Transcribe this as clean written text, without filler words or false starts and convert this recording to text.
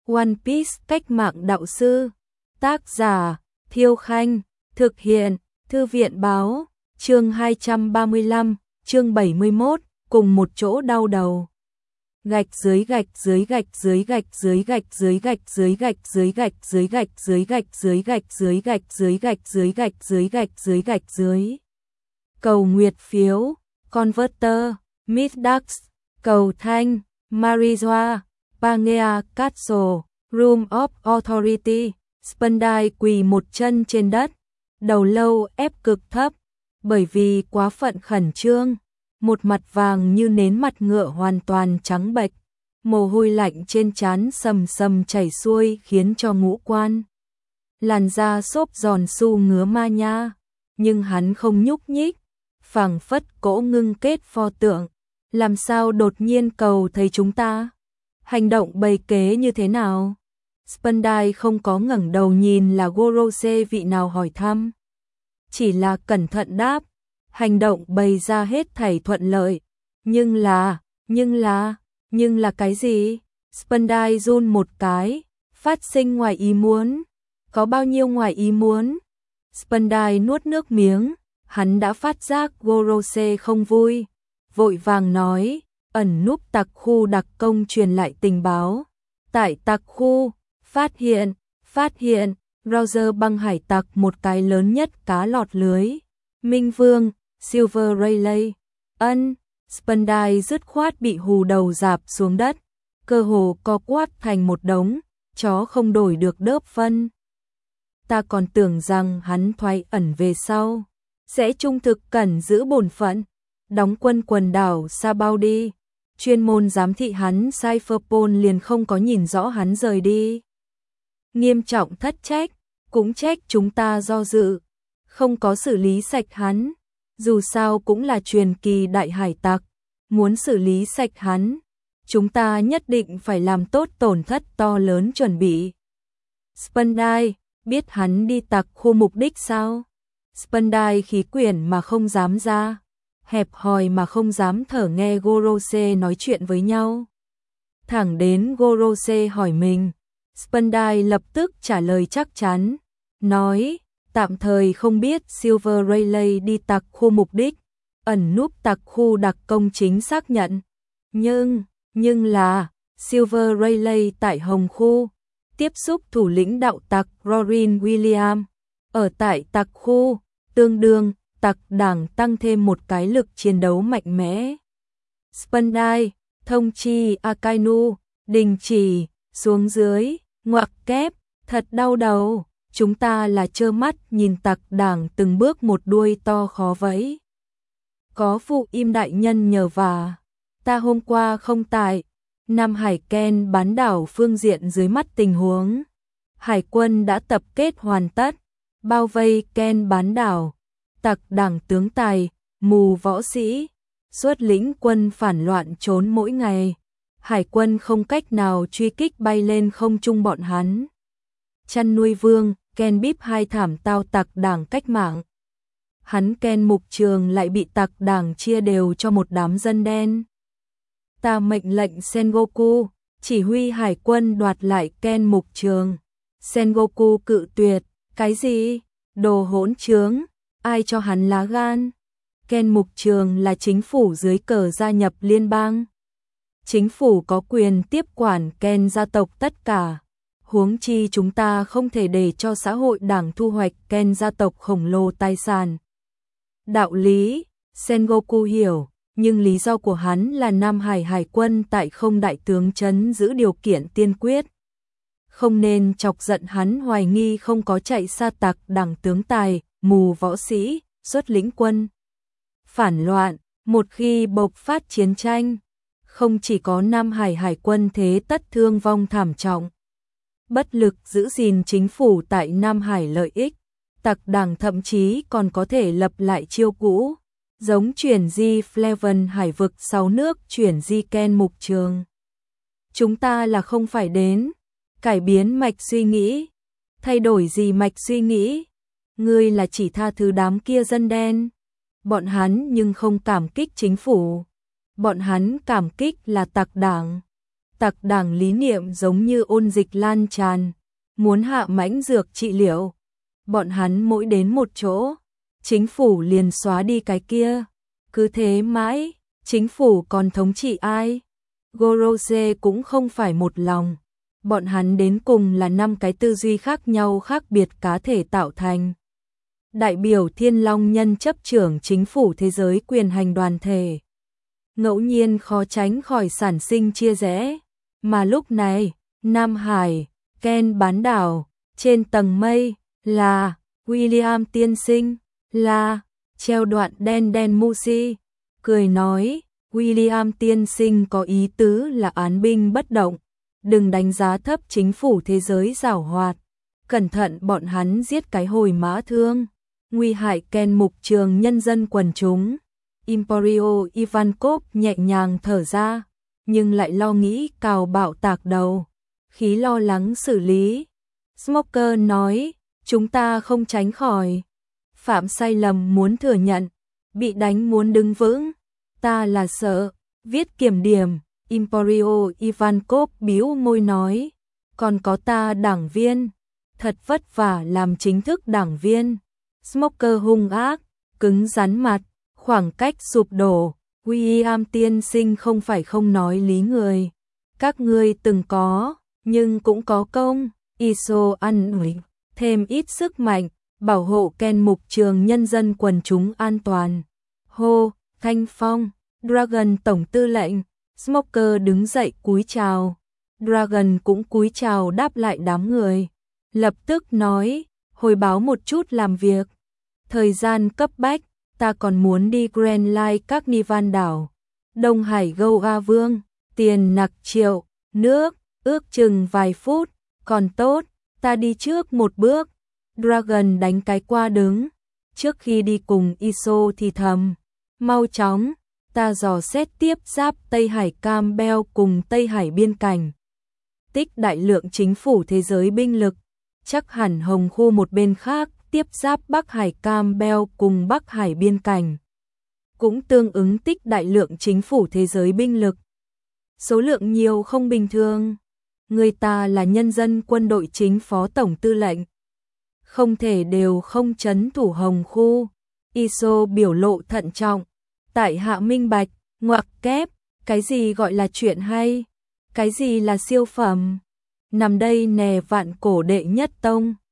One Piece cách mạng đạo sư. Tác giả Thiêu Khanh. Thực hiện Thư viện Báo. Chương 235, chương 71, cùng một chỗ đau đầu. Gạch dưới gạch dưới gạch dưới gạch dưới gạch dưới gạch dưới gạch dưới gạch dưới gạch dưới gạch dưới gạch dưới gạch dưới gạch dưới gạch dưới gạch dưới gạch dưới. Cầu nguyệt phiếu, Converter, Midax, cầu thanh, Marijoa, Pangea Castle, Room of Authority. Spandai quỳ một chân trên đất, đầu lâu ép cực thấp, bởi vì quá phận khẩn trương, một mặt vàng như nến, mặt ngựa hoàn toàn trắng bệch, mồ hôi lạnh trên trán sầm sầm chảy xuôi khiến cho ngũ quan làn da xốp giòn su ngứa ma nha, nhưng hắn không nhúc nhích, phảng phất cỗ ngưng kết pho tượng. Làm sao đột nhiên cầu thấy chúng ta? Hành động bày kế như thế nào? Spandai không có ngẩng đầu nhìn là Gorose vị nào hỏi thăm, chỉ là cẩn thận đáp, hành động bày ra hết thảy thuận lợi, nhưng là cái gì? Spandai run một cái, phát sinh ngoài ý muốn. Có bao nhiêu ngoài ý muốn? Spandai nuốt nước miếng, hắn đã phát giác Gorose không vui, vội vàng nói, ẩn núp tặc khu đặc công truyền lại tình báo. Tại tặc khu, phát hiện, Roger băng hải tặc một cái lớn nhất cá lọt lưới. Minh Vương, Silver Rayleigh, Spandai dứt khoát bị hù đầu rạp xuống đất, cơ hồ co quắp thành một đống, chó không đổi được đớp phân. Ta còn tưởng rằng hắn thoái ẩn về sau, sẽ trung thực cẩn giữ bổn phận, đóng quân quần đảo Sabaudi, chuyên môn giám thị hắn. Cypherpol liền không có nhìn rõ hắn rời đi. Nghiêm trọng thất trách, cũng trách chúng ta do dự, không có xử lý sạch hắn. Dù sao cũng là truyền kỳ đại hải tặc, muốn xử lý sạch hắn, chúng ta nhất định phải làm tốt tổn thất to lớn chuẩn bị. Spandai, biết hắn đi tặc khu mục đích sao? Spandai khí quyển mà không dám ra, hẹp hòi mà không dám thở nghe Gorose nói chuyện với nhau. Thẳng đến Gorose hỏi mình, Spandai lập tức trả lời chắc chắn, nói, tạm thời không biết Silver Rayleigh đi tặc khu mục đích, ẩn núp tặc khu đặc công chính xác nhận. Nhưng là, Silver Rayleigh tại Hồng Khu, tiếp xúc thủ lĩnh đạo tặc Rorin William, ở tại tặc khu, tương đương, tặc đảng tăng thêm một cái lực chiến đấu mạnh mẽ. Spandai, thông chi Akainu, đình chỉ, xuống dưới, ngoặc kép, thật đau đầu, chúng ta là trơ mắt nhìn tặc đảng từng bước một đuôi to khó vẫy. Có phụ im đại nhân nhờ vả, ta hôm qua không tại, Nam Hải Ken bán đảo phương diện dưới mắt tình huống. Hải quân đã tập kết hoàn tất, bao vây Ken bán đảo, tặc đảng tướng tài, mù võ sĩ, xuất lĩnh quân phản loạn trốn mỗi ngày. Hải quân không cách nào truy kích bay lên không trung bọn hắn. Chăn nuôi vương, Ken Bip hai thảm tao tặc đảng cách mạng. Hắn Ken mục trường lại bị tặc đảng chia đều cho một đám dân đen. Ta mệnh lệnh Sengoku, chỉ huy hải quân đoạt lại Ken mục trường. Sengoku cự tuyệt, cái gì? Đồ hỗn trướng, ai cho hắn lá gan? Ken mục trường là chính phủ dưới cờ gia nhập liên bang. Chính phủ có quyền tiếp quản Ken gia tộc tất cả. Huống chi chúng ta không thể để cho xã hội đảng thu hoạch Ken gia tộc khổng lồ tài sản. Đạo lý, Sengoku hiểu, nhưng lý do của hắn là Nam Hải Hải quân tại không đại tướng trấn giữ điều kiện tiên quyết. Không nên chọc giận hắn, hoài nghi không có chạy xa tặc đảng tướng tài, mù võ sĩ, xuất lĩnh quân phản loạn. Một khi bộc phát chiến tranh, không chỉ có Nam Hải Hải quân thế tất thương vong thảm trọng, bất lực giữ gìn chính phủ tại Nam Hải lợi ích, tặc đảng thậm chí còn có thể lập lại chiêu cũ, giống chuyển di Fleven hải vực 6 nước chuyển di Ken mục trường. Chúng ta là không phải đến cải biến mạch suy nghĩ. Thay đổi gì mạch suy nghĩ? Ngươi là chỉ tha thứ đám kia dân đen. Bọn hắn nhưng không cảm kích chính phủ. Bọn hắn cảm kích là tặc đảng. Tặc đảng lý niệm giống như ôn dịch lan tràn, muốn hạ mãnh dược trị liệu. Bọn hắn mỗi đến một chỗ, chính phủ liền xóa đi cái kia. Cứ thế mãi, chính phủ còn thống trị ai? Gorose cũng không phải một lòng. Bọn hắn đến cùng là 5 cái tư duy khác nhau khác biệt cá thể tạo thành. Đại biểu Thiên Long Nhân chấp trưởng chính phủ thế giới quyền hành đoàn thể. Ngẫu nhiên khó tránh khỏi sản sinh chia rẽ. Mà lúc này, Nam Hải, Ken bán đảo, trên tầng mây, là William tiên sinh, là treo đoạn đen đen Musi, cười nói, William tiên sinh có ý tứ là án binh bất động, đừng đánh giá thấp chính phủ thế giới giảo hoạt, cẩn thận bọn hắn giết cái hồi mã thương, nguy hại Ken mục trường nhân dân quần chúng. Emporio Ivankov nhẹ nhàng thở ra, nhưng lại lo nghĩ cào bạo tạc đầu, khí lo lắng xử lý. Smoker nói, chúng ta không tránh khỏi. Phạm sai lầm muốn thừa nhận, bị đánh muốn đứng vững. Ta là sợ, viết kiểm điểm. Emporio Ivankov bĩu môi nói, còn có ta đảng viên, thật vất vả làm chính thức đảng viên. Smoker hung ác, cứng rắn mặt, khoảng cách sụp đổ. William tiên sinh không phải không nói lý người. Các ngươi từng có, nhưng cũng có công. ISO ăn ủi, thêm ít sức mạnh, bảo hộ Ken mục trường nhân dân quần chúng an toàn. Hô, Thanh Phong, Dragon tổng tư lệnh. Smoker đứng dậy cúi chào. Dragon cũng cúi chào đáp lại đám người. Lập tức nói, hồi báo một chút làm việc. Thời gian cấp bách, ta còn muốn đi Grand Line Carnival đảo. Đông Hải Goa Vương, tiền nặc triệu, nước, ước chừng vài phút, còn tốt, ta đi trước một bước. Dragon đánh cái qua đứng, trước khi đi cùng ISO thì thầm, mau chóng, ta dò xét tiếp giáp Tây Hải Campbell cùng Tây Hải biên cảnh. Tích đại lượng chính phủ thế giới binh lực, chắc hẳn Hồng khu một bên khác tiếp giáp Bắc Hải Campbell cùng Bắc Hải biên cảnh. Cũng tương ứng tích đại lượng chính phủ thế giới binh lực. Số lượng nhiều không bình thường. Người ta là nhân dân quân đội chính phó tổng tư lệnh. Không thể đều không trấn thủ Hồng khu. ISO biểu lộ thận trọng. Tại hạ minh bạch, ngoặc kép, cái gì gọi là chuyện hay? Cái gì là siêu phẩm? Nằm đây nè vạn cổ đệ nhất tông.